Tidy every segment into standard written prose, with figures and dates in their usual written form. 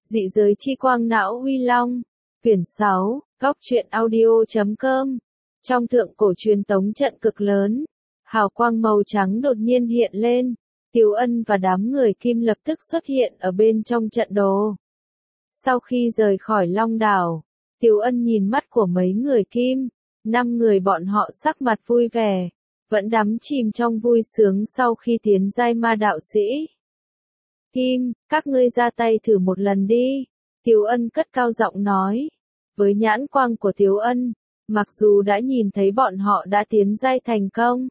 Dị giới chi quang não Huy Long. Quyển 6, Góc truyện audio.com. Trong thượng cổ truyền tống trận cực lớn, hào quang màu trắng đột nhiên hiện lên. Tiếu Ân và đám người Kim lập tức xuất hiện ở bên trong trận đồ. Sau khi rời khỏi Long đảo, Tiếu Ân nhìn mắt của mấy người Kim, 5 người bọn họ sắc mặt vui vẻ, vẫn đắm chìm trong vui sướng sau khi tiến giai ma đạo sĩ. Kim, các ngươi ra tay thử một lần đi, Tiếu Ân cất cao giọng nói. Với nhãn quang của Tiếu Ân, mặc dù đã nhìn thấy bọn họ đã tiến giai thành công,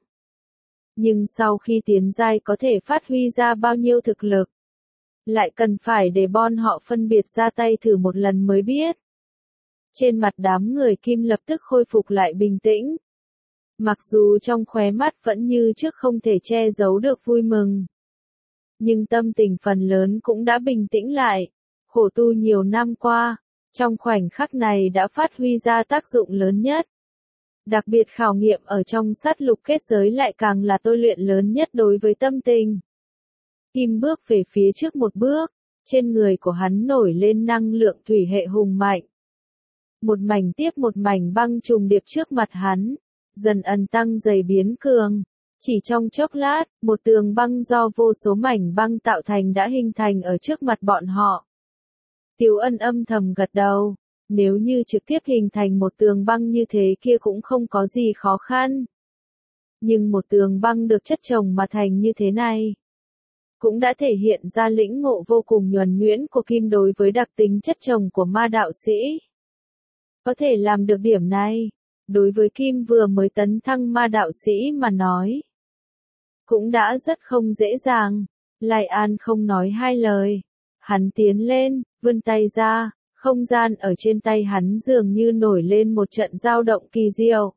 nhưng sau khi tiến giai có thể phát huy ra bao nhiêu thực lực, lại cần phải để bọn họ phân biệt ra tay thử một lần mới biết. Trên mặt đám người Kim lập tức khôi phục lại bình tĩnh. Mặc dù trong khóe mắt vẫn như trước không thể che giấu được vui mừng, nhưng tâm tình phần lớn cũng đã bình tĩnh lại. Khổ tu nhiều năm qua, trong khoảnh khắc này đã phát huy ra tác dụng lớn nhất. Đặc biệt khảo nghiệm ở trong sát lục kết giới lại càng là tôi luyện lớn nhất đối với tâm tình. Kim bước về phía trước một bước, trên người của hắn nổi lên năng lượng thủy hệ hùng mạnh. Một mảnh tiếp một mảnh băng trùng điệp trước mặt hắn, dần ẩn tăng dày biến cường. Chỉ trong chốc lát, một tường băng do vô số mảnh băng tạo thành đã hình thành ở trước mặt bọn họ. Tiếu Ân âm thầm gật đầu, nếu như trực tiếp hình thành một tường băng như thế kia cũng không có gì khó khăn. Nhưng một tường băng được chất chồng mà thành như thế này, cũng đã thể hiện ra lĩnh ngộ vô cùng nhuần nhuyễn của Kim đối với đặc tính chất chồng của ma đạo sĩ. Có thể làm được điểm này, đối với Kim vừa mới tấn thăng ma đạo sĩ mà nói, cũng đã rất không dễ dàng. Lai An không nói hai lời, hắn tiến lên, vươn tay ra, không gian ở trên tay hắn dường như nổi lên một trận dao động kỳ diệu.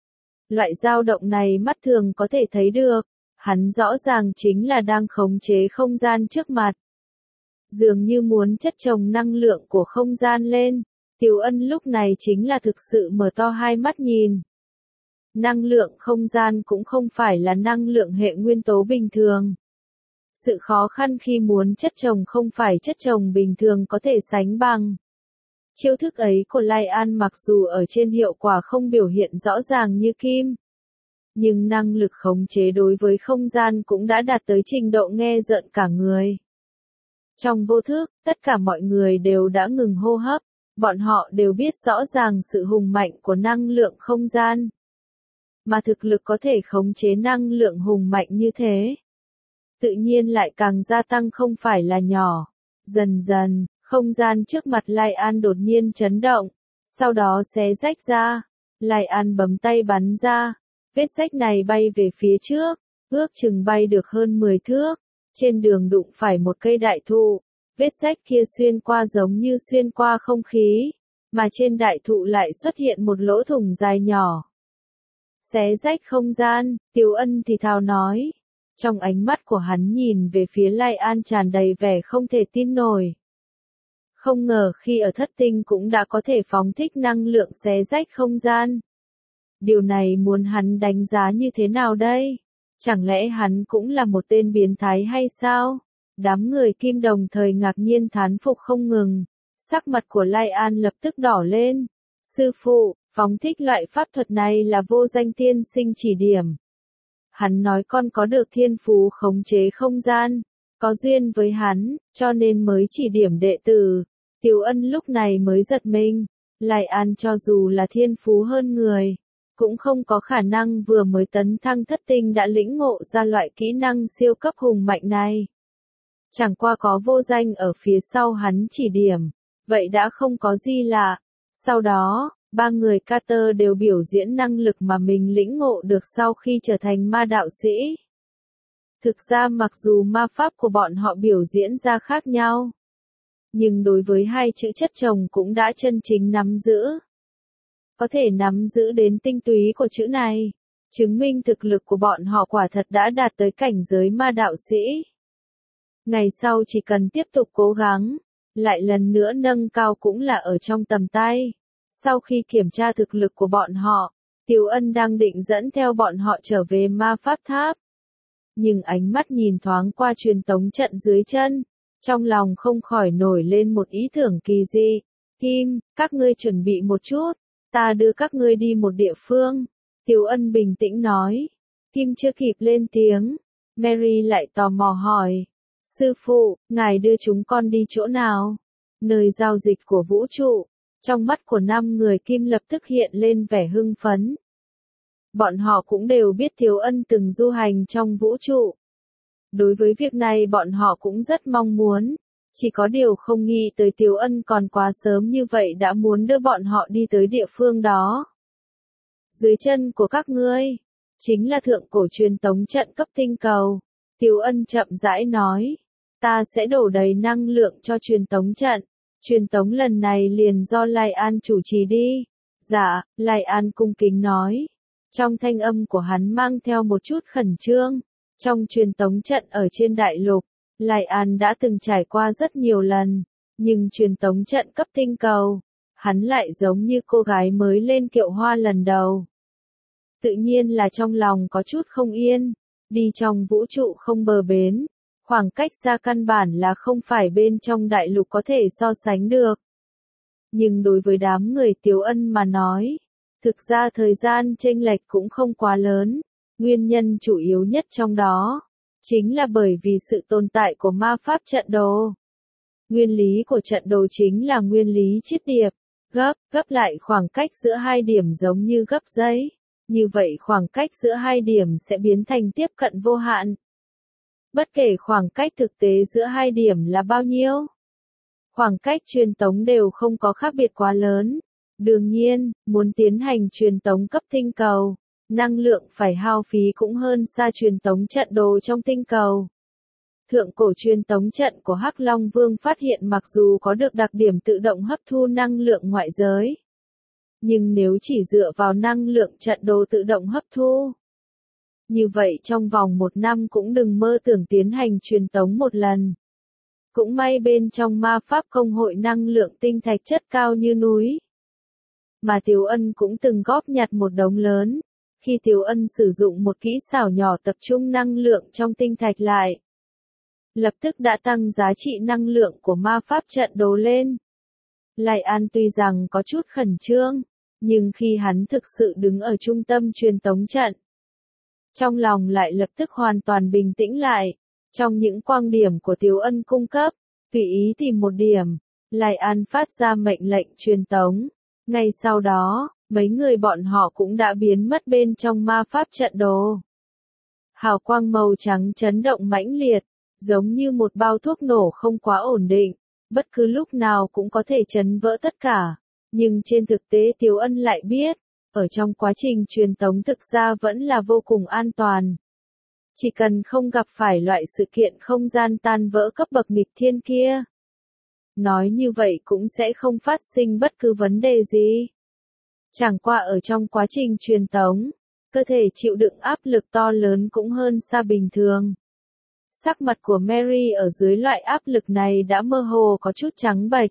Loại dao động này mắt thường có thể thấy được, hắn rõ ràng chính là đang khống chế không gian trước mặt. Dường như muốn chất chồng năng lượng của không gian lên. Tiếu Ân lúc này chính là thực sự mở to hai mắt nhìn. Năng lượng không gian cũng không phải là năng lượng hệ nguyên tố bình thường. Sự khó khăn khi muốn chất chồng không phải chất chồng bình thường có thể sánh bằng. Chiêu thức ấy của Lai An mặc dù ở trên hiệu quả không biểu hiện rõ ràng như Kim, nhưng năng lực khống chế đối với không gian cũng đã đạt tới trình độ nghe rợn cả người. Trong vô thức, tất cả mọi người đều đã ngừng hô hấp. Bọn họ đều biết rõ ràng sự hùng mạnh của năng lượng không gian. Mà thực lực có thể khống chế năng lượng hùng mạnh như thế, tự nhiên lại càng gia tăng không phải là nhỏ. Dần dần, không gian trước mặt Lai An đột nhiên chấn động, sau đó xé rách ra. Lai An bấm tay bắn ra, vết rách này bay về phía trước, ước chừng bay được hơn 10 thước, trên đường đụng phải một cây đại thụ. Vết rách kia xuyên qua giống như xuyên qua không khí, mà trên đại thụ lại xuất hiện một lỗ thủng dài nhỏ. Xé rách không gian, Tiếu Ân thì thào nói. Trong ánh mắt của hắn nhìn về phía Lai An tràn đầy vẻ không thể tin nổi. Không ngờ khi ở thất tinh cũng đã có thể phóng thích năng lượng xé rách không gian. Điều này muốn hắn đánh giá như thế nào đây? Chẳng lẽ hắn cũng là một tên biến thái hay sao? Đám người Kim đồng thời ngạc nhiên thán phục không ngừng. Sắc mặt của Lai An lập tức đỏ lên. Sư phụ, phóng thích loại pháp thuật này là vô danh tiên sinh chỉ điểm. Hắn nói con có được thiên phú khống chế không gian, có duyên với hắn, cho nên mới chỉ điểm đệ tử. Tiếu Ân lúc này mới giật mình. Lai An cho dù là thiên phú hơn người, cũng không có khả năng vừa mới tấn thăng thất tinh đã lĩnh ngộ ra loại kỹ năng siêu cấp hùng mạnh này. Chẳng qua có vô danh ở phía sau hắn chỉ điểm, vậy đã không có gì lạ. Sau đó, 3 người Carter đều biểu diễn năng lực mà mình lĩnh ngộ được sau khi trở thành ma đạo sĩ. Thực ra mặc dù ma pháp của bọn họ biểu diễn ra khác nhau, nhưng đối với hai chữ chất chồng cũng đã chân chính nắm giữ. Có thể nắm giữ đến tinh túy của chữ này, chứng minh thực lực của bọn họ quả thật đã đạt tới cảnh giới ma đạo sĩ. Ngày sau chỉ cần tiếp tục cố gắng, lại lần nữa nâng cao cũng là ở trong tầm tay. Sau khi kiểm tra thực lực của bọn họ, Tiếu Ân đang định dẫn theo bọn họ trở về ma pháp tháp. Nhưng ánh mắt nhìn thoáng qua truyền tống trận dưới chân, Trong lòng không khỏi nổi lên một ý tưởng kỳ dị. Kim, các ngươi chuẩn bị một chút, ta đưa các ngươi đi một địa phương. Tiếu Ân bình tĩnh nói. Kim chưa kịp lên tiếng, Mary lại tò mò hỏi. Sư phụ, ngài đưa chúng con đi chỗ nào? Nơi giao dịch của vũ trụ. Trong mắt của 5 người Kim lập tức hiện lên vẻ hưng phấn. Bọn họ cũng đều biết Tiếu Ân từng du hành trong vũ trụ. Đối với việc này bọn họ cũng rất mong muốn. Chỉ có điều không nghĩ tới Tiếu Ân còn quá sớm như vậy đã muốn đưa bọn họ đi tới địa phương đó. Dưới chân của các ngươi, chính là thượng cổ truyền tống trận cấp tinh cầu. Tiếu Ân chậm rãi nói. Ta sẽ đổ đầy năng lượng cho truyền tống trận. Truyền tống lần này liền do Lai An chủ trì đi. Dạ, Lai An cung kính nói. Trong thanh âm của hắn mang theo một chút khẩn trương. Trong truyền tống trận ở trên đại lục, Lai An đã từng trải qua rất nhiều lần. Nhưng truyền tống trận cấp tinh cầu, hắn lại giống như cô gái mới lên kiệu hoa lần đầu. Tự nhiên là trong lòng có chút không yên. Đi trong vũ trụ không bờ bến. Khoảng cách xa căn bản là không phải bên trong đại lục có thể so sánh được. Nhưng đối với đám người Tiếu Ân mà nói, thực ra thời gian chênh lệch cũng không quá lớn. Nguyên nhân chủ yếu nhất trong đó, chính là bởi vì sự tồn tại của ma pháp trận đồ. Nguyên lý của trận đồ chính là nguyên lý chiết điệp, gấp lại khoảng cách giữa hai điểm giống như gấp giấy. Như vậy khoảng cách giữa hai điểm sẽ biến thành tiếp cận vô hạn. Bất kể khoảng cách thực tế giữa hai điểm là bao nhiêu, khoảng cách truyền tống đều không có khác biệt quá lớn. Đương nhiên, muốn tiến hành truyền tống cấp tinh cầu, năng lượng phải hao phí cũng hơn xa truyền tống trận đồ trong tinh cầu. Thượng cổ truyền tống trận của Hắc Long Vương phát hiện mặc dù có được đặc điểm tự động hấp thu năng lượng ngoại giới, nhưng nếu chỉ dựa vào năng lượng trận đồ tự động hấp thu, như vậy trong vòng 1 năm cũng đừng mơ tưởng tiến hành truyền tống một lần. Cũng may bên trong ma pháp công hội năng lượng tinh thạch chất cao như núi. Mà Tiếu Ân cũng từng góp nhặt một đống lớn. Khi Tiếu Ân sử dụng một kỹ xảo nhỏ tập trung năng lượng trong tinh thạch lại, lập tức đã tăng giá trị năng lượng của ma pháp trận đồ lên. Lai An tuy rằng có chút khẩn trương, nhưng khi hắn thực sự đứng ở trung tâm truyền tống trận, trong lòng lại lập tức hoàn toàn bình tĩnh lại. Trong những quang điểm của Tiếu Ân cung cấp, tùy ý tìm một điểm, Lai An phát ra mệnh lệnh truyền tống. Ngay sau đó, mấy người bọn họ cũng đã biến mất bên trong ma pháp trận đồ. Hào quang màu trắng chấn động mãnh liệt, giống như một bao thuốc nổ không quá ổn định, bất cứ lúc nào cũng có thể chấn vỡ tất cả. Nhưng trên thực tế Tiếu Ân lại biết, ở trong quá trình truyền tống thực ra vẫn là vô cùng an toàn. Chỉ cần không gặp phải loại sự kiện không gian tan vỡ cấp bậc nghịch thiên kia, nói như vậy cũng sẽ không phát sinh bất cứ vấn đề gì. Chẳng qua ở trong quá trình truyền tống, cơ thể chịu đựng áp lực to lớn cũng hơn xa bình thường. Sắc mặt của Mary ở dưới loại áp lực này đã mơ hồ có chút trắng bệch.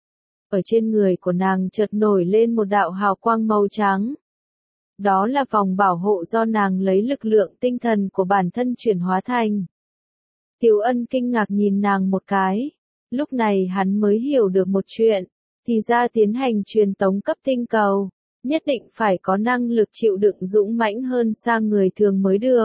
Ở trên người của nàng chợt nổi lên một đạo hào quang màu trắng. Đó là vòng bảo hộ do nàng lấy lực lượng tinh thần của bản thân chuyển hóa thành. Tiếu Ân kinh ngạc nhìn nàng một cái. Lúc này hắn mới hiểu được một chuyện. Thì ra tiến hành truyền tống cấp tinh cầu, nhất định phải có năng lực chịu đựng dũng mãnh hơn xa người thường mới được.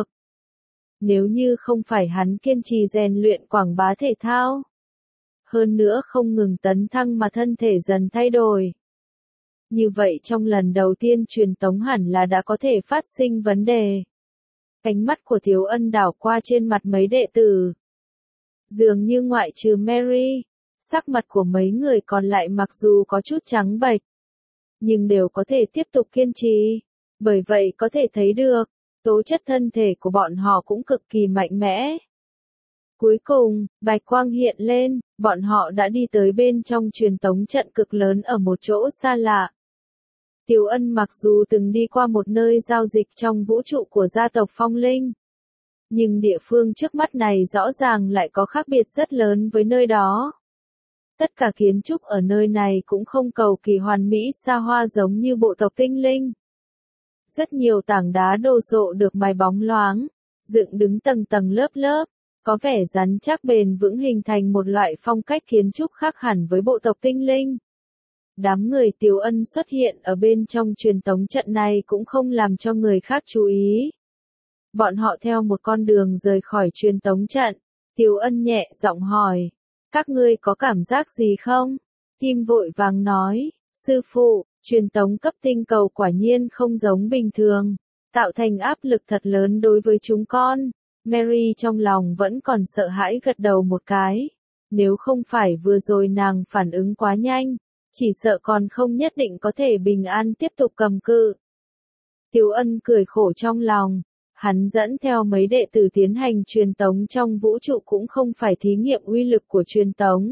Nếu như không phải hắn kiên trì rèn luyện quảng bá thể thao, hơn nữa không ngừng tấn thăng mà thân thể dần thay đổi, như vậy trong lần đầu tiên truyền tống hẳn là đã có thể phát sinh vấn đề. Ánh mắt của Tiếu Ân đảo qua trên mặt mấy đệ tử. Dường như ngoại trừ Mary, sắc mặt của mấy người còn lại mặc dù có chút trắng bệch, nhưng đều có thể tiếp tục kiên trì. Bởi vậy có thể thấy được, tố chất thân thể của bọn họ cũng cực kỳ mạnh mẽ. Cuối cùng, bạch quang hiện lên, bọn họ đã đi tới bên trong truyền tống trận cực lớn ở một chỗ xa lạ. Tiếu Ân mặc dù từng đi qua một nơi giao dịch trong vũ trụ của gia tộc Phong Linh, nhưng địa phương trước mắt này rõ ràng lại có khác biệt rất lớn với nơi đó. Tất cả kiến trúc ở nơi này cũng không cầu kỳ hoàn mỹ xa hoa giống như bộ tộc tinh linh. Rất nhiều tảng đá đồ sộ được mài bóng loáng, dựng đứng tầng tầng lớp lớp. có vẻ rắn chắc bền vững hình thành một loại phong cách kiến trúc khác hẳn với bộ tộc tinh linh. Đám người Tiếu Ân xuất hiện ở bên trong truyền tống trận này cũng không làm cho người khác chú ý. Bọn họ theo một con đường rời khỏi truyền tống trận. Tiếu Ân nhẹ giọng hỏi, các ngươi có cảm giác gì không? Kim vội vàng nói, sư phụ, truyền tống cấp tinh cầu quả nhiên không giống bình thường, tạo thành áp lực thật lớn đối với chúng con. Mary trong lòng vẫn còn sợ hãi gật đầu một cái. Nếu không phải vừa rồi nàng phản ứng quá nhanh, chỉ sợ còn không nhất định có thể bình an tiếp tục cầm cự. Tiếu Ân cười khổ trong lòng. Hắn dẫn theo mấy đệ tử tiến hành truyền tống trong vũ trụ cũng không phải thí nghiệm uy lực của truyền tống,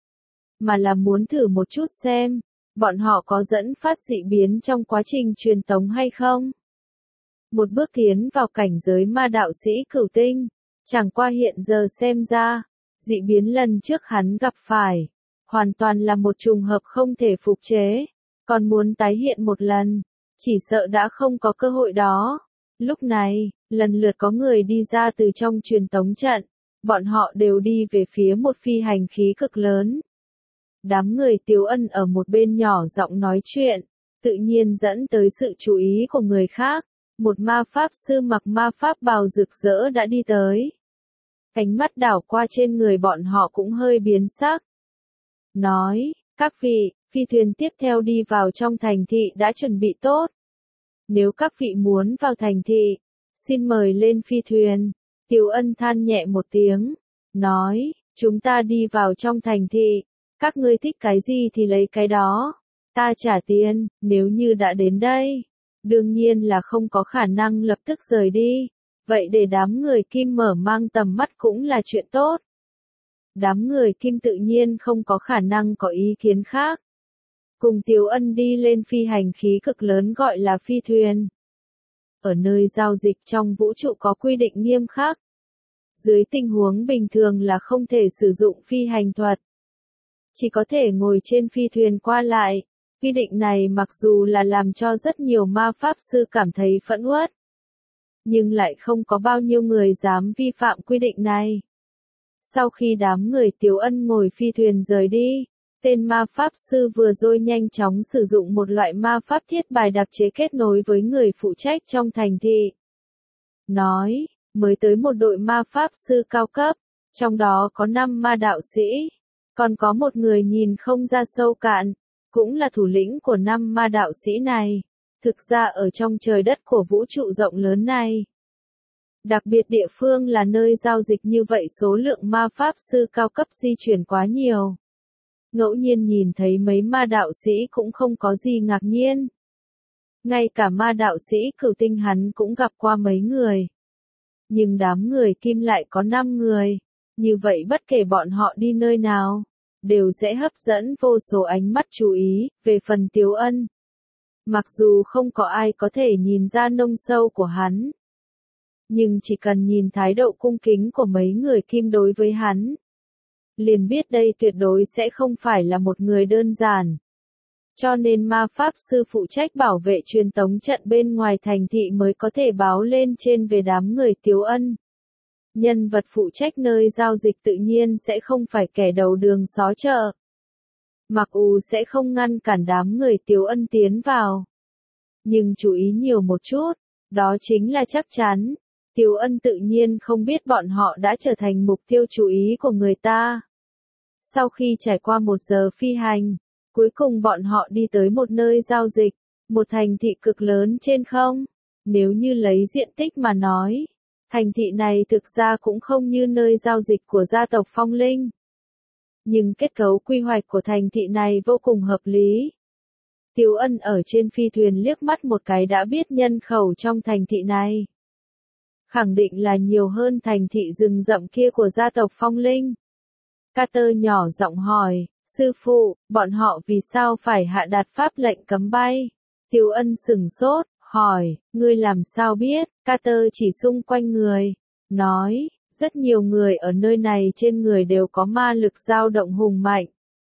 mà là muốn thử một chút xem, bọn họ có dẫn phát dị biến trong quá trình truyền tống hay không. Một bước tiến vào cảnh giới ma đạo sĩ cửu tinh, chẳng qua hiện giờ xem ra, dị biến lần trước hắn gặp phải, hoàn toàn là một trùng hợp không thể phục chế, còn muốn tái hiện một lần, chỉ sợ đã không có cơ hội đó. Lúc này, lần lượt có người đi ra từ trong truyền tống trận, bọn họ đều đi về phía một phi hành khí cực lớn. Đám người Tiếu Ân ở một bên nhỏ giọng nói chuyện, tự nhiên dẫn tới sự chú ý của người khác. Một ma pháp sư mặc ma pháp bào rực rỡ đã đi tới. Ánh mắt đảo qua trên người bọn họ cũng hơi biến sắc. Nói, các vị, phi thuyền tiếp theo đi vào trong thành thị đã chuẩn bị tốt. Nếu các vị muốn vào thành thị, xin mời lên phi thuyền. Tiếu Ân than nhẹ một tiếng, nói, chúng ta đi vào trong thành thị, các ngươi thích cái gì thì lấy cái đó. Ta trả tiền, nếu như đã đến đây, đương nhiên là không có khả năng lập tức rời đi. Vậy để đám người Kim mở mang tầm mắt cũng là chuyện tốt. Đám người Kim tự nhiên không có khả năng có ý kiến khác. Cùng Tiếu Ân đi lên phi hành khí cực lớn gọi là phi thuyền. Ở nơi giao dịch trong vũ trụ có quy định nghiêm khắc. Dưới tình huống bình thường là không thể sử dụng phi hành thuật. Chỉ có thể ngồi trên phi thuyền qua lại. Quy định này mặc dù là làm cho rất nhiều ma pháp sư cảm thấy phẫn uất, nhưng lại không có bao nhiêu người dám vi phạm quy định này. Sau khi đám người Tiếu Ân ngồi phi thuyền rời đi, tên ma pháp sư vừa rồi nhanh chóng sử dụng một loại ma pháp thiết bài đặc chế kết nối với người phụ trách trong thành thị. Nói, mới tới một đội ma pháp sư cao cấp, trong đó có 5 ma đạo sĩ, còn có một người nhìn không ra sâu cạn, cũng là thủ lĩnh của 5 ma đạo sĩ này. Thực ra ở trong trời đất của vũ trụ rộng lớn này, đặc biệt địa phương là nơi giao dịch như vậy số lượng ma pháp sư cao cấp di chuyển quá nhiều. Ngẫu nhiên nhìn thấy mấy ma đạo sĩ cũng không có gì ngạc nhiên. Ngay cả ma đạo sĩ cửu tinh hắn cũng gặp qua mấy người. Nhưng đám người Kim lại có 5 người. Như vậy bất kể bọn họ đi nơi nào, đều sẽ hấp dẫn vô số ánh mắt chú ý. Về phần Tiếu Ân, mặc dù không có ai có thể nhìn ra nông sâu của hắn, nhưng chỉ cần nhìn thái độ cung kính của mấy người Kim đối với hắn, liền biết đây tuyệt đối sẽ không phải là một người đơn giản. Cho nên ma pháp sư phụ trách bảo vệ truyền tống trận bên ngoài thành thị mới có thể báo lên trên về đám người Tiếu Ân. Nhân vật phụ trách nơi giao dịch tự nhiên sẽ không phải kẻ đầu đường xó chợ. Mặc dù sẽ không ngăn cản đám người Tiếu Ân tiến vào. Nhưng chú ý nhiều một chút, đó chính là chắc chắn. Tiếu Ân tự nhiên không biết bọn họ đã trở thành mục tiêu chú ý của người ta. Sau khi trải qua 1 giờ phi hành, cuối cùng bọn họ đi tới một nơi giao dịch, một thành thị cực lớn trên không. Nếu như lấy diện tích mà nói, thành thị này thực ra cũng không như nơi giao dịch của gia tộc Phong Linh. Nhưng kết cấu quy hoạch của thành thị này vô cùng hợp lý. Tiếu Ân ở trên phi thuyền liếc mắt một cái đã biết nhân khẩu trong thành thị này. Khẳng định là nhiều hơn thành thị rừng rậm kia của gia tộc Phong Linh. Carter nhỏ giọng hỏi, sư phụ, bọn họ vì sao phải hạ đạt pháp lệnh cấm bay? Tiếu Ân sửng sốt, hỏi, ngươi làm sao biết? Carter chỉ xung quanh người, nói, rất nhiều người ở nơi này trên người đều có ma lực dao động hùng mạnh.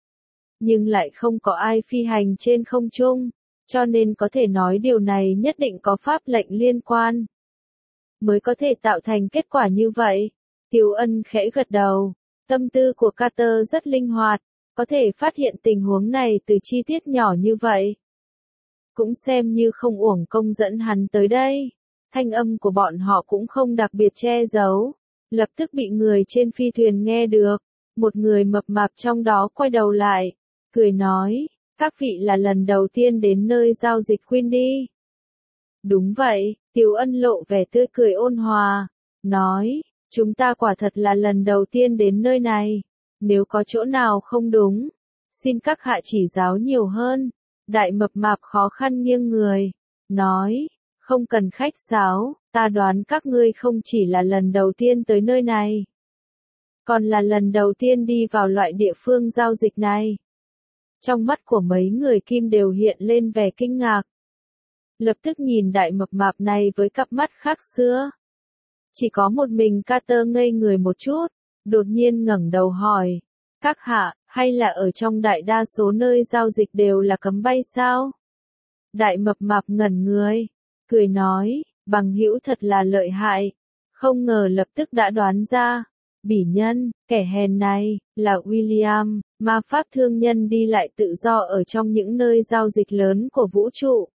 Nhưng lại không có ai phi hành trên không trung, cho nên có thể nói điều này nhất định có pháp lệnh liên quan, mới có thể tạo thành kết quả như vậy. Tiếu Ân khẽ gật đầu. Tâm tư của Carter rất linh hoạt, có thể phát hiện tình huống này từ chi tiết nhỏ như vậy. Cũng xem như không uổng công dẫn hắn tới đây. Thanh âm của bọn họ cũng không đặc biệt che giấu. Lập tức bị người trên phi thuyền nghe được. Một người mập mạp trong đó quay đầu lại, cười nói, các vị là lần đầu tiên đến nơi giao dịch Queen đi. Đúng vậy, Tiếu Ân lộ vẻ tươi cười ôn hòa, nói, chúng ta quả thật là lần đầu tiên đến nơi này. Nếu có chỗ nào không đúng, xin các hạ chỉ giáo nhiều hơn. Đại mập mạp khó khăn nghiêng người, nói, không cần khách sáo, ta đoán các ngươi không chỉ là lần đầu tiên tới nơi này, còn là lần đầu tiên đi vào loại địa phương giao dịch này. Trong mắt của mấy người Kim đều hiện lên vẻ kinh ngạc. Lập tức nhìn đại mập mạp này với cặp mắt khác xưa. Chỉ có một mình Carter ngây người một chút, đột nhiên ngẩng đầu hỏi, các hạ, hay là ở trong đại đa số nơi giao dịch đều là cấm bay sao? Đại mập mạp ngẩn người, cười nói, bằng hữu thật là lợi hại, không ngờ lập tức đã đoán ra. Bỉ nhân, kẻ hèn này, là William, ma pháp thương nhân đi lại tự do ở trong những nơi giao dịch lớn của vũ trụ.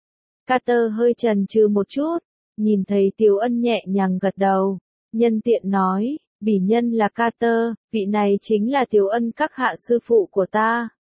Carter hơi chần chừ một chút, nhìn thấy Tiếu Ân nhẹ nhàng gật đầu, nhân tiện nói, bỉ nhân là Carter, vị này chính là Tiếu Ân các hạ sư phụ của ta.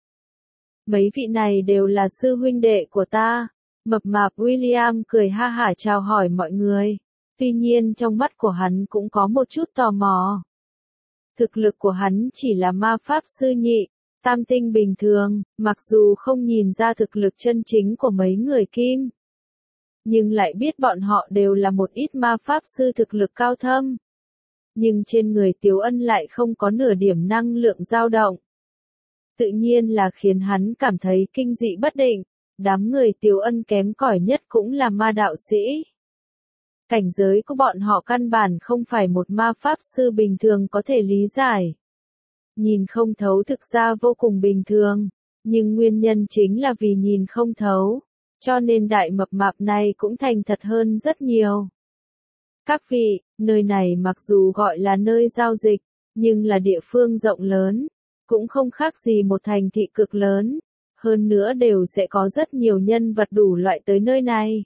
Mấy vị này đều là sư huynh đệ của ta. Mập mạp William cười ha hả chào hỏi mọi người, tuy nhiên trong mắt của hắn cũng có một chút tò mò. Thực lực của hắn chỉ là ma pháp sư nhị, tam tinh bình thường, mặc dù không nhìn ra thực lực chân chính của mấy người Kim, nhưng lại biết bọn họ đều là một ít ma pháp sư thực lực cao thâm. Nhưng trên người Tiếu Ân lại không có nửa điểm năng lượng dao động. Tự nhiên là khiến hắn cảm thấy kinh dị bất định, đám người Tiếu Ân kém cỏi nhất cũng là ma đạo sĩ. Cảnh giới của bọn họ căn bản không phải một ma pháp sư bình thường có thể lý giải. Nhìn không thấu thực ra vô cùng bình thường, nhưng nguyên nhân chính là vì nhìn không thấu, cho nên đại mập mạp này cũng thành thật hơn rất nhiều. Các vị, nơi này mặc dù gọi là nơi giao dịch, nhưng là địa phương rộng lớn, cũng không khác gì một thành thị cực lớn, hơn nữa đều sẽ có rất nhiều nhân vật đủ loại tới nơi này.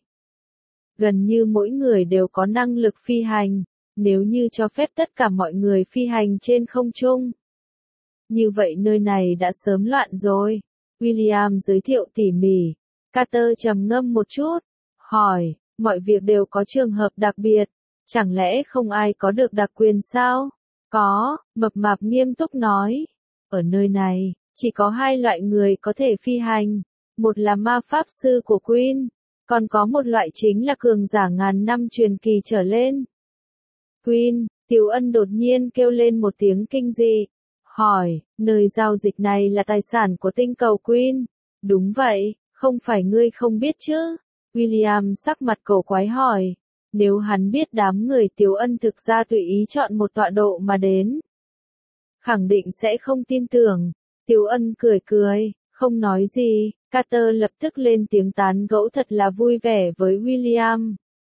Gần như mỗi người đều có năng lực phi hành, nếu như cho phép tất cả mọi người phi hành trên không trung. Như vậy nơi này đã sớm loạn rồi. William giới thiệu tỉ mỉ. Carter trầm ngâm một chút, hỏi, mọi việc đều có trường hợp đặc biệt, chẳng lẽ không ai có được đặc quyền sao? Có, mập mạp nghiêm túc nói. Ở nơi này, chỉ có hai loại người có thể phi hành. Một là ma pháp sư của Queen, còn có một loại chính là cường giả ngàn năm truyền kỳ trở lên. Queen, Tiếu Ân đột nhiên kêu lên một tiếng kinh dị, hỏi, nơi giao dịch này là tài sản của tinh cầu Queen. Đúng vậy, không phải ngươi không biết chứ? William sắc mặt cổ quái hỏi, nếu hắn biết đám người Tiếu Ân thực ra tùy ý chọn một tọa độ mà đến, khẳng định sẽ không tin tưởng. Tiếu Ân cười cười, không nói gì. Carter lập tức lên tiếng tán gẫu thật là vui vẻ với William.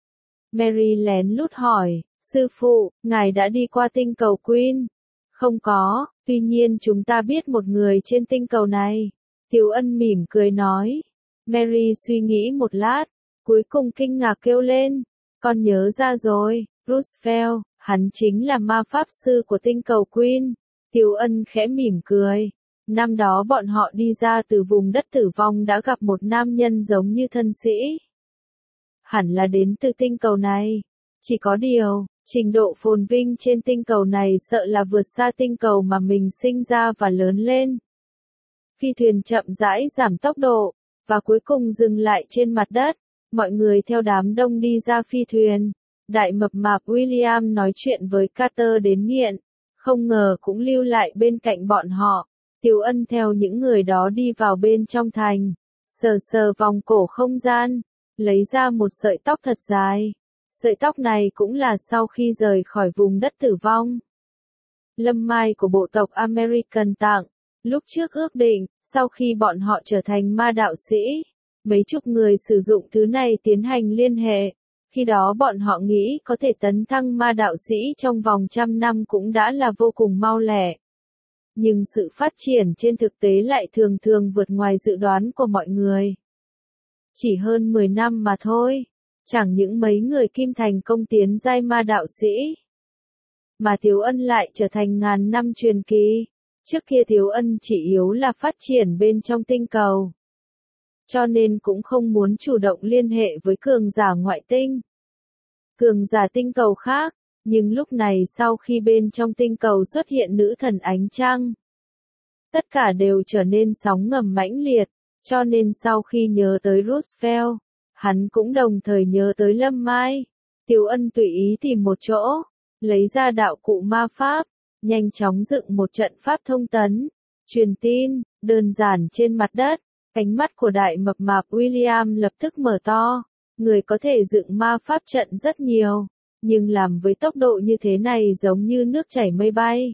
Mary lén lút hỏi, sư phụ, ngài đã đi qua tinh cầu Queen? Không có, tuy nhiên chúng ta biết một người trên tinh cầu này. Tiếu Ân mỉm cười nói. Mary suy nghĩ một lát, cuối cùng kinh ngạc kêu lên, con nhớ ra rồi, Roosevelt, hắn chính là ma pháp sư của tinh cầu Queen. Tiếu Ân khẽ mỉm cười. Năm đó bọn họ đi ra từ vùng đất tử vong đã gặp một nam nhân giống như thân sĩ. Hẳn là đến từ tinh cầu này. Chỉ có điều, trình độ phồn vinh trên tinh cầu này sợ là vượt xa tinh cầu mà mình sinh ra và lớn lên. Phi thuyền chậm rãi giảm tốc độ, và cuối cùng dừng lại trên mặt đất. Mọi người theo đám đông đi ra phi thuyền. Đại mập mạp William nói chuyện với Carter đến nghiện, không ngờ cũng lưu lại bên cạnh bọn họ. Tiếu Ân theo những người đó đi vào bên trong thành, sờ sờ vòng cổ không gian, lấy ra một sợi tóc thật dài. Sợi tóc này cũng là sau khi rời khỏi vùng đất tử vong. Lâm mai của bộ tộc American tặng, lúc trước ước định, sau khi bọn họ trở thành ma đạo sĩ, mấy chục người sử dụng thứ này tiến hành liên hệ. Khi đó bọn họ nghĩ có thể tấn thăng ma đạo sĩ trong vòng 100 năm cũng đã là vô cùng mau lẹ. Nhưng sự phát triển trên thực tế lại thường thường vượt ngoài dự đoán của mọi người. Chỉ hơn 10 năm mà thôi, chẳng những mấy người kim thành công tiến giai ma đạo sĩ, mà Tiếu Ân lại trở thành ngàn năm truyền kỳ. Trước kia Tiếu Ân chỉ yếu là phát triển bên trong tinh cầu, cho nên cũng không muốn chủ động liên hệ với cường giả ngoại tinh, cường giả tinh cầu khác. Nhưng lúc này sau khi bên trong tinh cầu xuất hiện nữ thần ánh trăng, tất cả đều trở nên sóng ngầm mãnh liệt, cho nên sau khi nhớ tới Roosevelt, hắn cũng đồng thời nhớ tới Lâm Mai. Tiếu Ân tùy ý tìm một chỗ, lấy ra đạo cụ ma pháp, nhanh chóng dựng một trận pháp thông tấn, truyền tin, đơn giản trên mặt đất. Ánh mắt của đại mập mạp William lập tức mở to. Người có thể dựng ma pháp trận rất nhiều, nhưng làm với tốc độ như thế này giống như nước chảy mây bay.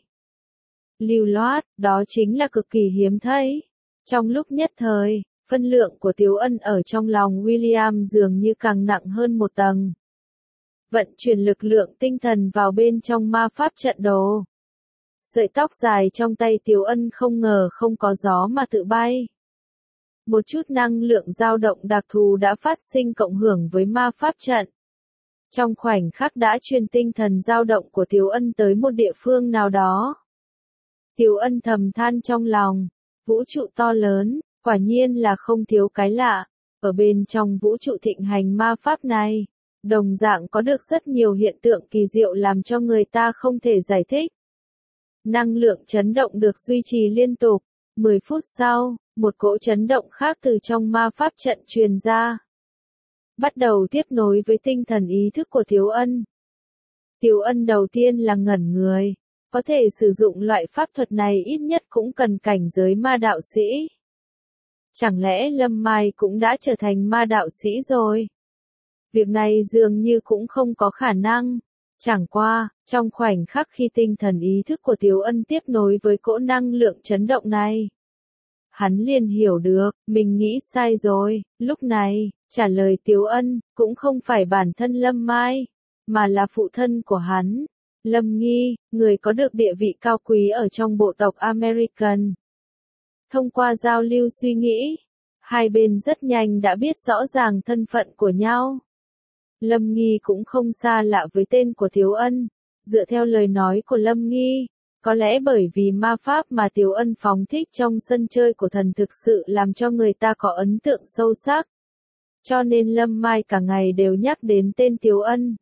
Lưu loát, đó chính là cực kỳ hiếm thấy. Trong lúc nhất thời, phân lượng của Tiếu Ân ở trong lòng William dường như càng nặng hơn một tầng. Vận chuyển lực lượng tinh thần vào bên trong ma pháp trận đồ. Sợi tóc dài trong tay Tiếu Ân không ngờ không có gió mà tự bay. Một chút năng lượng dao động đặc thù đã phát sinh cộng hưởng với ma pháp trận. Trong khoảnh khắc đã truyền tinh thần dao động của Tiếu Ân tới một địa phương nào đó. Tiếu Ân thầm than trong lòng, vũ trụ to lớn, quả nhiên là không thiếu cái lạ. Ở bên trong vũ trụ thịnh hành ma pháp này, đồng dạng có được rất nhiều hiện tượng kỳ diệu làm cho người ta không thể giải thích. Năng lượng chấn động được duy trì liên tục. 10 phút sau, một cỗ chấn động khác từ trong ma pháp trận truyền ra. Bắt đầu tiếp nối với tinh thần ý thức của Tiếu Ân. Tiếu Ân đầu tiên là ngẩn người. Có thể sử dụng loại pháp thuật này ít nhất cũng cần cảnh giới ma đạo sĩ. Chẳng lẽ Lâm Mai cũng đã trở thành ma đạo sĩ rồi? Việc này dường như cũng không có khả năng. Chẳng qua, trong khoảnh khắc khi tinh thần ý thức của Tiếu Ân tiếp nối với cỗ năng lượng chấn động này, hắn liền hiểu được, mình nghĩ sai rồi. Lúc này, trả lời Tiếu Ân, cũng không phải bản thân Lâm Mai, mà là phụ thân của hắn, Lâm Nghi, người có được địa vị cao quý ở trong bộ tộc American. Thông qua giao lưu suy nghĩ, hai bên rất nhanh đã biết rõ ràng thân phận của nhau. Lâm Nghi cũng không xa lạ với tên của Tiếu Ân. Dựa theo lời nói của Lâm Nghi, có lẽ bởi vì ma pháp mà Tiếu Ân phóng thích trong sân chơi của thần thực sự làm cho người ta có ấn tượng sâu sắc. Cho nên Lâm Mai cả ngày đều nhắc đến tên Tiếu Ân.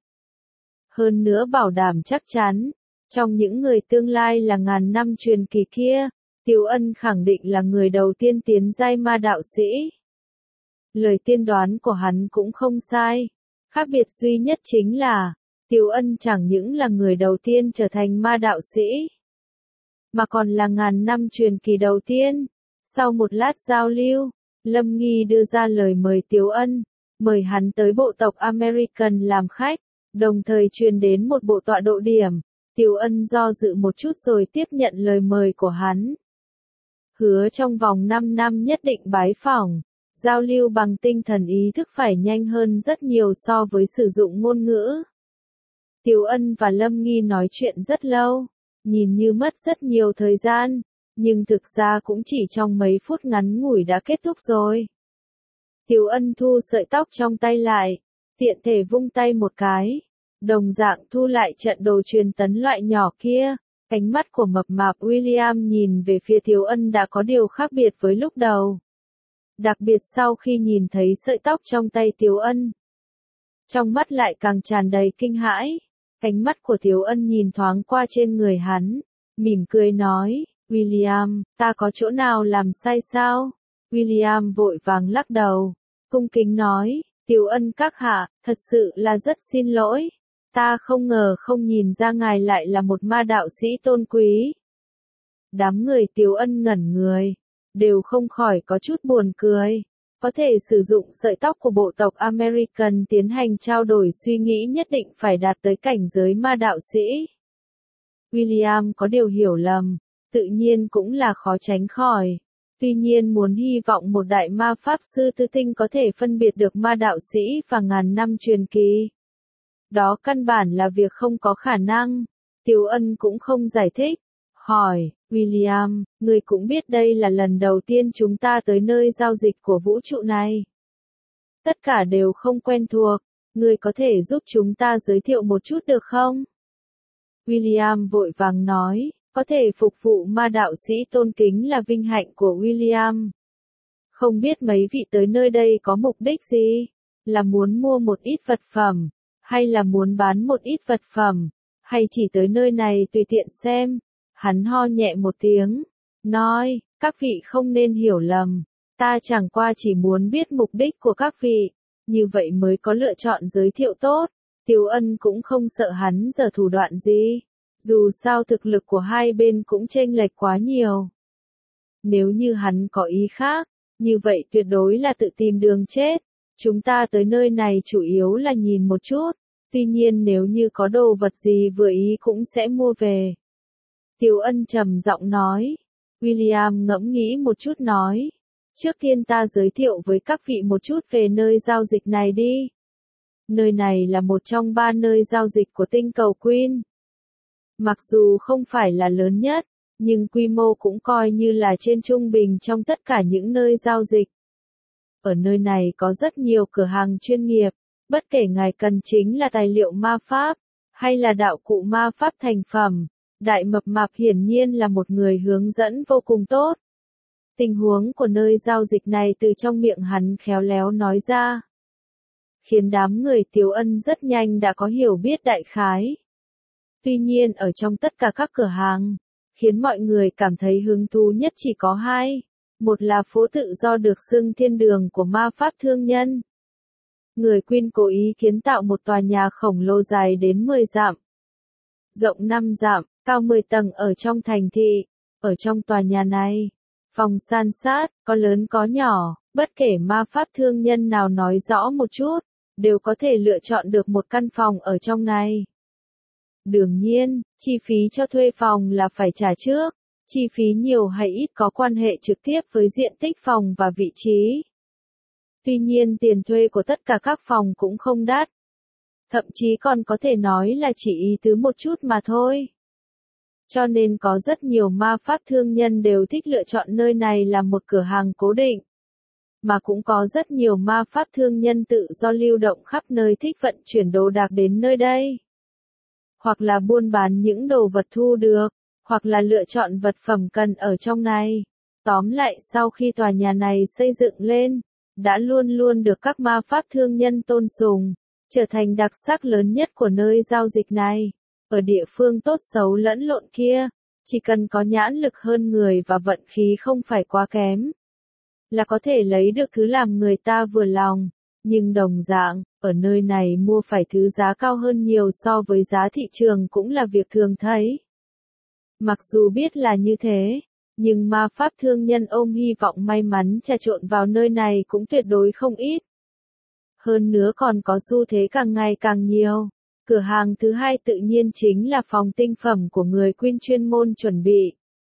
Hơn nữa bảo đảm chắc chắn, trong những người tương lai là ngàn năm truyền kỳ kia, Tiếu Ân khẳng định là người đầu tiên tiến giai ma đạo sĩ. Lời tiên đoán của hắn cũng không sai. Khác biệt duy nhất chính là, Tiếu Ân chẳng những là người đầu tiên trở thành ma đạo sĩ, mà còn là ngàn năm truyền kỳ đầu tiên. Sau một lát giao lưu, Lâm Nghi đưa ra lời mời Tiếu Ân, mời hắn tới bộ tộc American làm khách, đồng thời truyền đến một bộ tọa độ điểm. Tiếu Ân do dự một chút rồi tiếp nhận lời mời của hắn. Hứa trong vòng 5 năm nhất định bái phỏng. Giao lưu bằng tinh thần ý thức phải nhanh hơn rất nhiều so với sử dụng ngôn ngữ. Tiếu Ân và Lâm Nghi nói chuyện rất lâu, nhìn như mất rất nhiều thời gian, nhưng thực ra cũng chỉ trong mấy phút ngắn ngủi đã kết thúc rồi. Tiếu Ân thu sợi tóc trong tay lại, tiện thể vung tay một cái, đồng dạng thu lại trận đồ truyền tấn loại nhỏ kia. Ánh mắt của mập mạp William nhìn về phía Tiếu Ân đã có điều khác biệt với lúc đầu. Đặc biệt sau khi nhìn thấy sợi tóc trong tay Tiếu Ân. Trong mắt lại càng tràn đầy kinh hãi. Ánh mắt của Tiếu Ân nhìn thoáng qua trên người hắn, mỉm cười nói, William, ta có chỗ nào làm sai sao? William vội vàng lắc đầu, cung kính nói, Tiếu Ân các hạ, thật sự là rất xin lỗi. Ta không ngờ không nhìn ra ngài lại là một ma đạo sĩ tôn quý. Đám người Tiếu Ân ngẩn người, đều không khỏi có chút buồn cười. Có thể sử dụng sợi tóc của bộ tộc American tiến hành trao đổi suy nghĩ nhất định phải đạt tới cảnh giới ma đạo sĩ. William có điều hiểu lầm, tự nhiên cũng là khó tránh khỏi. Tuy nhiên muốn hy vọng một đại ma pháp sư tư tinh có thể phân biệt được ma đạo sĩ và ngàn năm truyền kỳ, Đó căn bản là việc không có khả năng. Tiếu Ân cũng không giải thích. Hỏi, William, ngươi cũng biết đây là lần đầu tiên chúng ta tới nơi giao dịch của vũ trụ này. Tất cả đều không quen thuộc, ngươi có thể giúp chúng ta giới thiệu một chút được không? William vội vàng nói, có thể phục vụ ma đạo sĩ tôn kính là vinh hạnh của William. Không biết mấy vị tới nơi đây có mục đích gì? Là muốn mua một ít vật phẩm, hay là muốn bán một ít vật phẩm, hay chỉ tới nơi này tùy tiện xem? Hắn ho nhẹ một tiếng, nói, các vị không nên hiểu lầm, ta chẳng qua chỉ muốn biết mục đích của các vị, như vậy mới có lựa chọn giới thiệu tốt. Tiếu Ân cũng không sợ hắn giở thủ đoạn gì, dù sao thực lực của hai bên cũng chênh lệch quá nhiều. Nếu như hắn có ý khác, như vậy tuyệt đối là tự tìm đường chết. Chúng ta tới nơi này chủ yếu là nhìn một chút, tuy nhiên nếu như có đồ vật gì vừa ý cũng sẽ mua về. Tiếu Ân trầm giọng nói. William ngẫm nghĩ một chút nói. Trước tiên ta giới thiệu với các vị một chút về nơi giao dịch này đi. Nơi này là một trong 3 nơi giao dịch của tinh cầu Queen. Mặc dù không phải là lớn nhất, nhưng quy mô cũng coi như là trên trung bình trong tất cả những nơi giao dịch. Ở nơi này có rất nhiều cửa hàng chuyên nghiệp, bất kể ngài cần chính là tài liệu ma pháp, hay là đạo cụ ma pháp thành phẩm. Đại mập mạp hiển nhiên là một người hướng dẫn vô cùng tốt. Tình huống của nơi giao dịch này từ trong miệng hắn khéo léo nói ra, khiến đám người Tiếu Ân rất nhanh đã có hiểu biết đại khái. Tuy nhiên ở trong tất cả các cửa hàng, khiến mọi người cảm thấy hứng thú nhất chỉ có 2. Một là phố tự do được xưng thiên đường của ma pháp thương nhân. Người Queen cố ý kiến tạo một tòa nhà khổng lồ dài đến 10 dặm, rộng 5 dặm, cao 10 tầng ở trong thành thị. Ở trong tòa nhà này, phòng san sát, có lớn có nhỏ, bất kể ma pháp thương nhân nào nói rõ một chút, đều có thể lựa chọn được một căn phòng ở trong này. Đương nhiên, chi phí cho thuê phòng là phải trả trước, chi phí nhiều hay ít có quan hệ trực tiếp với diện tích phòng và vị trí. Tuy nhiên tiền thuê của tất cả các phòng cũng không đắt. Thậm chí còn có thể nói là chỉ ý tứ một chút mà thôi. Cho nên có rất nhiều ma pháp thương nhân đều thích lựa chọn nơi này làm một cửa hàng cố định. Mà cũng có rất nhiều ma pháp thương nhân tự do lưu động khắp nơi thích vận chuyển đồ đạc đến nơi đây. Hoặc là buôn bán những đồ vật thu được, hoặc là lựa chọn vật phẩm cần ở trong này. Tóm lại sau khi tòa nhà này xây dựng lên, đã luôn luôn được các ma pháp thương nhân tôn sùng, trở thành đặc sắc lớn nhất của nơi giao dịch này. Ở địa phương tốt xấu lẫn lộn kia, chỉ cần có nhãn lực hơn người và vận khí không phải quá kém, là có thể lấy được thứ làm người ta vừa lòng. Nhưng đồng dạng, ở nơi này mua phải thứ giá cao hơn nhiều so với giá thị trường cũng là việc thường thấy. Mặc dù biết là như thế, nhưng ma pháp thương nhân ôm hy vọng may mắn trà trộn vào nơi này cũng tuyệt đối không ít. Hơn nữa còn có xu thế càng ngày càng nhiều. Cửa hàng thứ 2 tự nhiên chính là phòng tinh phẩm của người Queen chuyên môn chuẩn bị.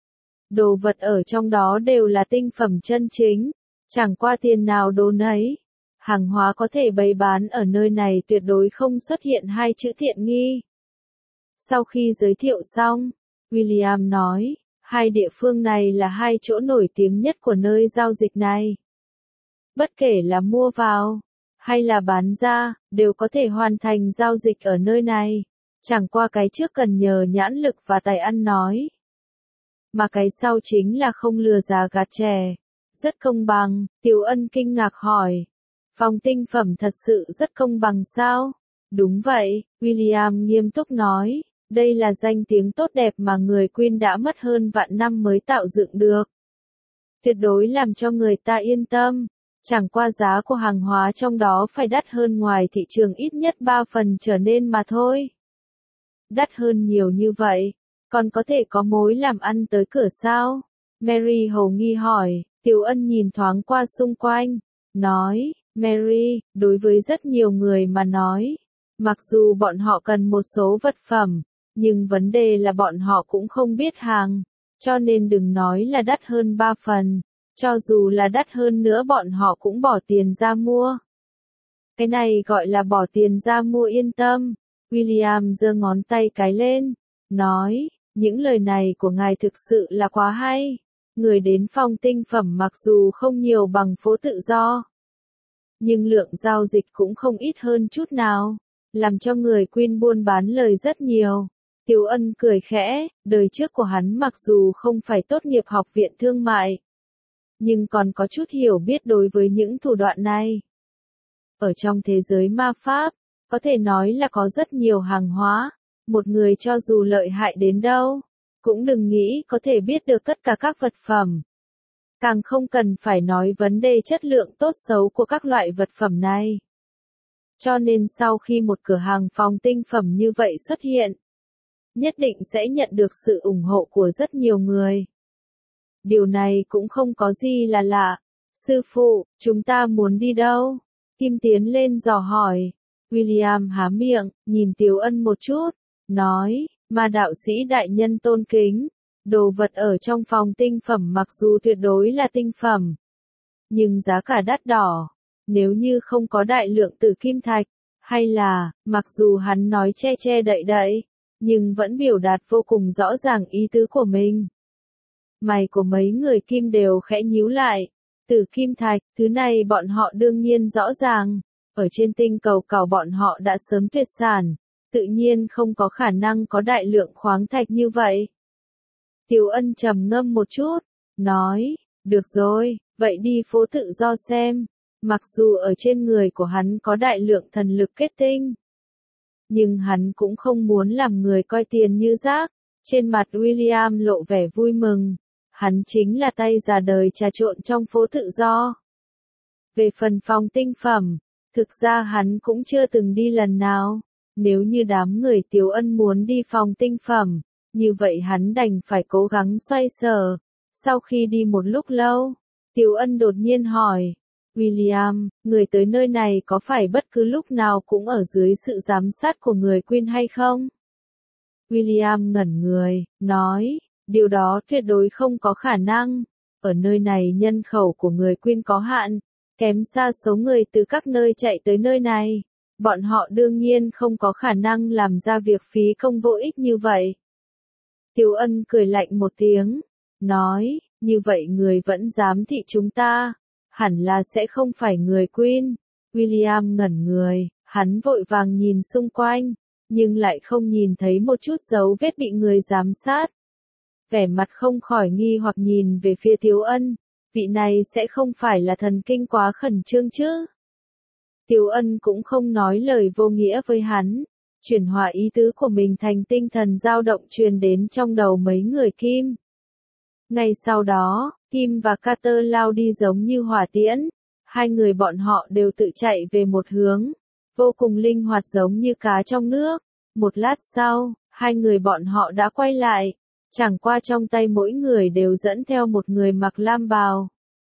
Đồ vật ở trong đó đều là tinh phẩm chân chính, chẳng qua tiền nào đồ nấy. Hàng hóa có thể bày bán ở nơi này tuyệt đối không xuất hiện 2 chữ tiện nghi. Sau khi giới thiệu xong, William nói, 2 địa phương này là 2 chỗ nổi tiếng nhất của nơi giao dịch này. Bất kể là mua vào, hay là bán ra, đều có thể hoàn thành giao dịch ở nơi này. Chẳng qua cái trước cần nhờ nhãn lực và tài ăn nói. Mà cái sau chính là không lừa giá gạt trẻ. Rất công bằng, Tiếu Ân kinh ngạc hỏi. Phòng tinh phẩm thật sự rất công bằng sao? Đúng vậy, William nghiêm túc nói. Đây là danh tiếng tốt đẹp mà người Queen đã mất hơn vạn năm mới tạo dựng được. Tuyệt đối làm cho người ta yên tâm. Chẳng qua giá của hàng hóa trong đó phải đắt hơn ngoài thị trường ít nhất 3 phần trở nên mà thôi. Đắt hơn nhiều như vậy, còn có thể có mối làm ăn tới cửa sao? Mary hầu nghi hỏi. Tiếu Ân nhìn thoáng qua xung quanh, nói, Mary, đối với rất nhiều người mà nói, mặc dù bọn họ cần một số vật phẩm, nhưng vấn đề là bọn họ cũng không biết hàng, cho nên đừng nói là đắt hơn 3 phần. Cho dù là đắt hơn nữa bọn họ cũng bỏ tiền ra mua. Cái này gọi là bỏ tiền ra mua yên tâm. William giơ ngón tay cái lên, nói, những lời này của ngài thực sự là quá hay. Người đến phòng tinh phẩm mặc dù không nhiều bằng phố tự do, nhưng lượng giao dịch cũng không ít hơn chút nào, làm cho người Queen buôn bán lời rất nhiều. Tiếu Ân cười khẽ, đời trước của hắn mặc dù không phải tốt nghiệp học viện thương mại, nhưng còn có chút hiểu biết đối với những thủ đoạn này. Ở trong thế giới ma pháp, có thể nói là có rất nhiều hàng hóa, một người cho dù lợi hại đến đâu, cũng đừng nghĩ có thể biết được tất cả các vật phẩm. Càng không cần phải nói vấn đề chất lượng tốt xấu của các loại vật phẩm này. Cho nên sau khi một cửa hàng phòng tinh phẩm như vậy xuất hiện, nhất định sẽ nhận được sự ủng hộ của rất nhiều người. Điều này cũng không có gì là lạ. Sư phụ, chúng ta muốn đi đâu? Kim tiến lên dò hỏi. William há miệng, nhìn Tiếu Ân một chút, nói, mà đạo sĩ đại nhân tôn kính, đồ vật ở trong phòng tinh phẩm mặc dù tuyệt đối là tinh phẩm, nhưng giá cả đắt đỏ. Nếu như không có đại lượng tử kim thạch, hay là, mặc dù hắn nói che che đậy đậy, nhưng vẫn biểu đạt vô cùng rõ ràng ý tứ của mình. Mày của mấy người Kim đều khẽ nhíu lại. Tử kim thạch, thứ này bọn họ đương nhiên rõ ràng. Ở trên tinh cầu cảo bọn họ đã sớm tuyệt sản, tự nhiên không có khả năng có đại lượng khoáng thạch như vậy. Tiếu Ân trầm ngâm một chút, nói, được rồi, vậy đi phố tự do xem. Mặc dù ở trên người của hắn có đại lượng thần lực kết tinh, nhưng hắn cũng không muốn làm người coi tiền như rác. Trên mặt William lộ vẻ vui mừng. Hắn chính là tay già đời trà trộn trong phố tự do. Về phần phòng tinh phẩm, thực ra hắn cũng chưa từng đi lần nào. Nếu như đám người Tiếu Ân muốn đi phòng tinh phẩm, như vậy hắn đành phải cố gắng xoay sở. Sau khi đi một lúc lâu, Tiếu Ân đột nhiên hỏi, William, người tới nơi này có phải bất cứ lúc nào cũng ở dưới sự giám sát của người Queen hay không? William ngẩn người, nói, điều đó tuyệt đối không có khả năng. Ở nơi này nhân khẩu của người Queen có hạn, kém xa số người từ các nơi chạy tới nơi này. Bọn họ đương nhiên không có khả năng làm ra việc phí công vô ích như vậy. Tiếu Ân cười lạnh một tiếng, nói, như vậy người vẫn giám thị chúng ta, hẳn là sẽ không phải người Queen. William ngẩn người, hắn vội vàng nhìn xung quanh, nhưng lại không nhìn thấy một chút dấu vết bị người giám sát. Vẻ mặt không khỏi nghi hoặc nhìn về phía Tiếu Ân, vị này sẽ không phải là thần kinh quá khẩn trương chứ? Tiếu Ân cũng không nói lời vô nghĩa với hắn, chuyển hóa ý tứ của mình thành tinh thần dao động truyền đến trong đầu mấy người Kim. Ngay sau đó, Kim và Carter lao đi giống như hỏa tiễn, hai người bọn họ đều tự chạy về một hướng, vô cùng linh hoạt giống như cá trong nước. Một lát sau, hai người bọn họ đã quay lại, chẳng qua trong tay mỗi người đều dẫn theo một người mặc lam bào.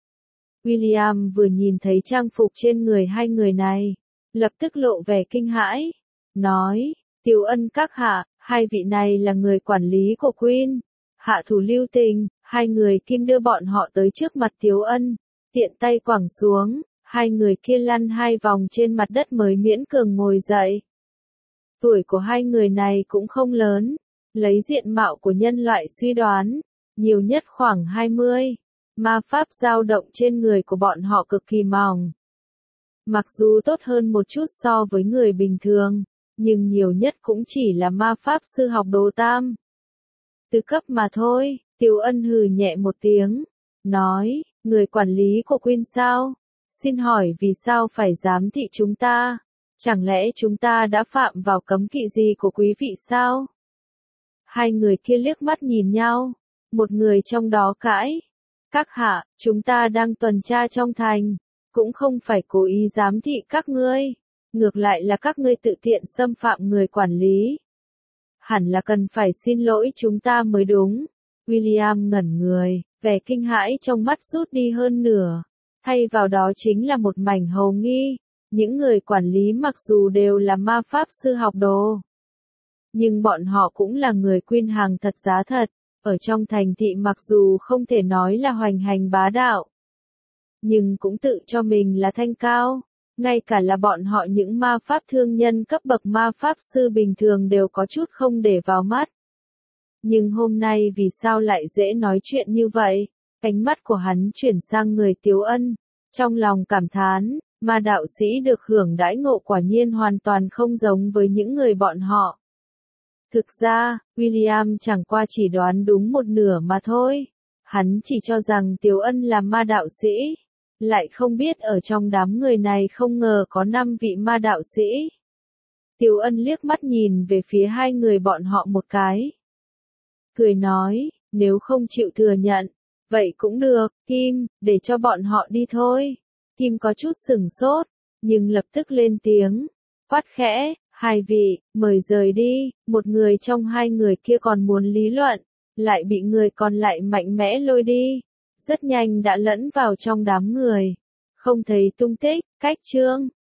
William vừa nhìn thấy trang phục trên người hai người này, lập tức lộ vẻ kinh hãi, nói, Tiếu Ân các hạ, hai vị này là người quản lý của Queen. Hạ thủ lưu tình, hai người Kim đưa bọn họ tới trước mặt Tiếu Ân, tiện tay quẳng xuống, hai người kia lăn hai vòng trên mặt đất mới miễn cường ngồi dậy. Tuổi của hai người này cũng không lớn, lấy diện mạo của nhân loại suy đoán, nhiều nhất khoảng 20. Ma pháp dao động trên người của bọn họ cực kỳ mỏng. Mặc dù tốt hơn một chút so với người bình thường, nhưng nhiều nhất cũng chỉ là ma pháp sư học đồ tam. Tứ cấp mà thôi. Tiếu Ân hừ nhẹ một tiếng, nói, người quản lý của Queen sao? Xin hỏi vì sao phải giám thị chúng ta? Chẳng lẽ chúng ta đã phạm vào cấm kỵ gì của quý vị sao? Hai người kia liếc mắt nhìn nhau, một người trong đó cãi, các hạ, chúng ta đang tuần tra trong thành, cũng không phải cố ý giám thị các ngươi, ngược lại là các ngươi tự tiện xâm phạm người quản lý. Hẳn là cần phải xin lỗi chúng ta mới đúng. William ngẩn người, vẻ kinh hãi trong mắt rút đi hơn nửa, thay vào đó chính là một mảnh hồ nghi. Những người quản lý mặc dù đều là ma pháp sư học đồ, nhưng bọn họ cũng là người Queen hàng thật giá thật. Ở trong thành thị mặc dù không thể nói là hoành hành bá đạo, nhưng cũng tự cho mình là thanh cao. Ngay cả là bọn họ những ma pháp thương nhân cấp bậc ma pháp sư bình thường đều có chút không để vào mắt. Nhưng hôm nay vì sao lại dễ nói chuyện như vậy? Ánh mắt của hắn chuyển sang người Tiếu Ân, trong lòng cảm thán, ma đạo sĩ được hưởng đãi ngộ quả nhiên hoàn toàn không giống với những người bọn họ. Thực ra, William chẳng qua chỉ đoán đúng một nửa mà thôi. Hắn chỉ cho rằng Tiếu Ân là ma đạo sĩ. Lại không biết ở trong đám người này không ngờ có 5 vị ma đạo sĩ. Tiếu Ân liếc mắt nhìn về phía hai người bọn họ một cái. Cười nói, nếu không chịu thừa nhận, vậy cũng được, Kim, để cho bọn họ đi thôi. Kim có chút sửng sốt, nhưng lập tức lên tiếng, quát khẽ, hai vị, mời rời đi, một người trong hai người kia còn muốn lý luận, lại bị người còn lại mạnh mẽ lôi đi. Rất nhanh đã lẫn vào trong đám người, không thấy tung tích, cách chương.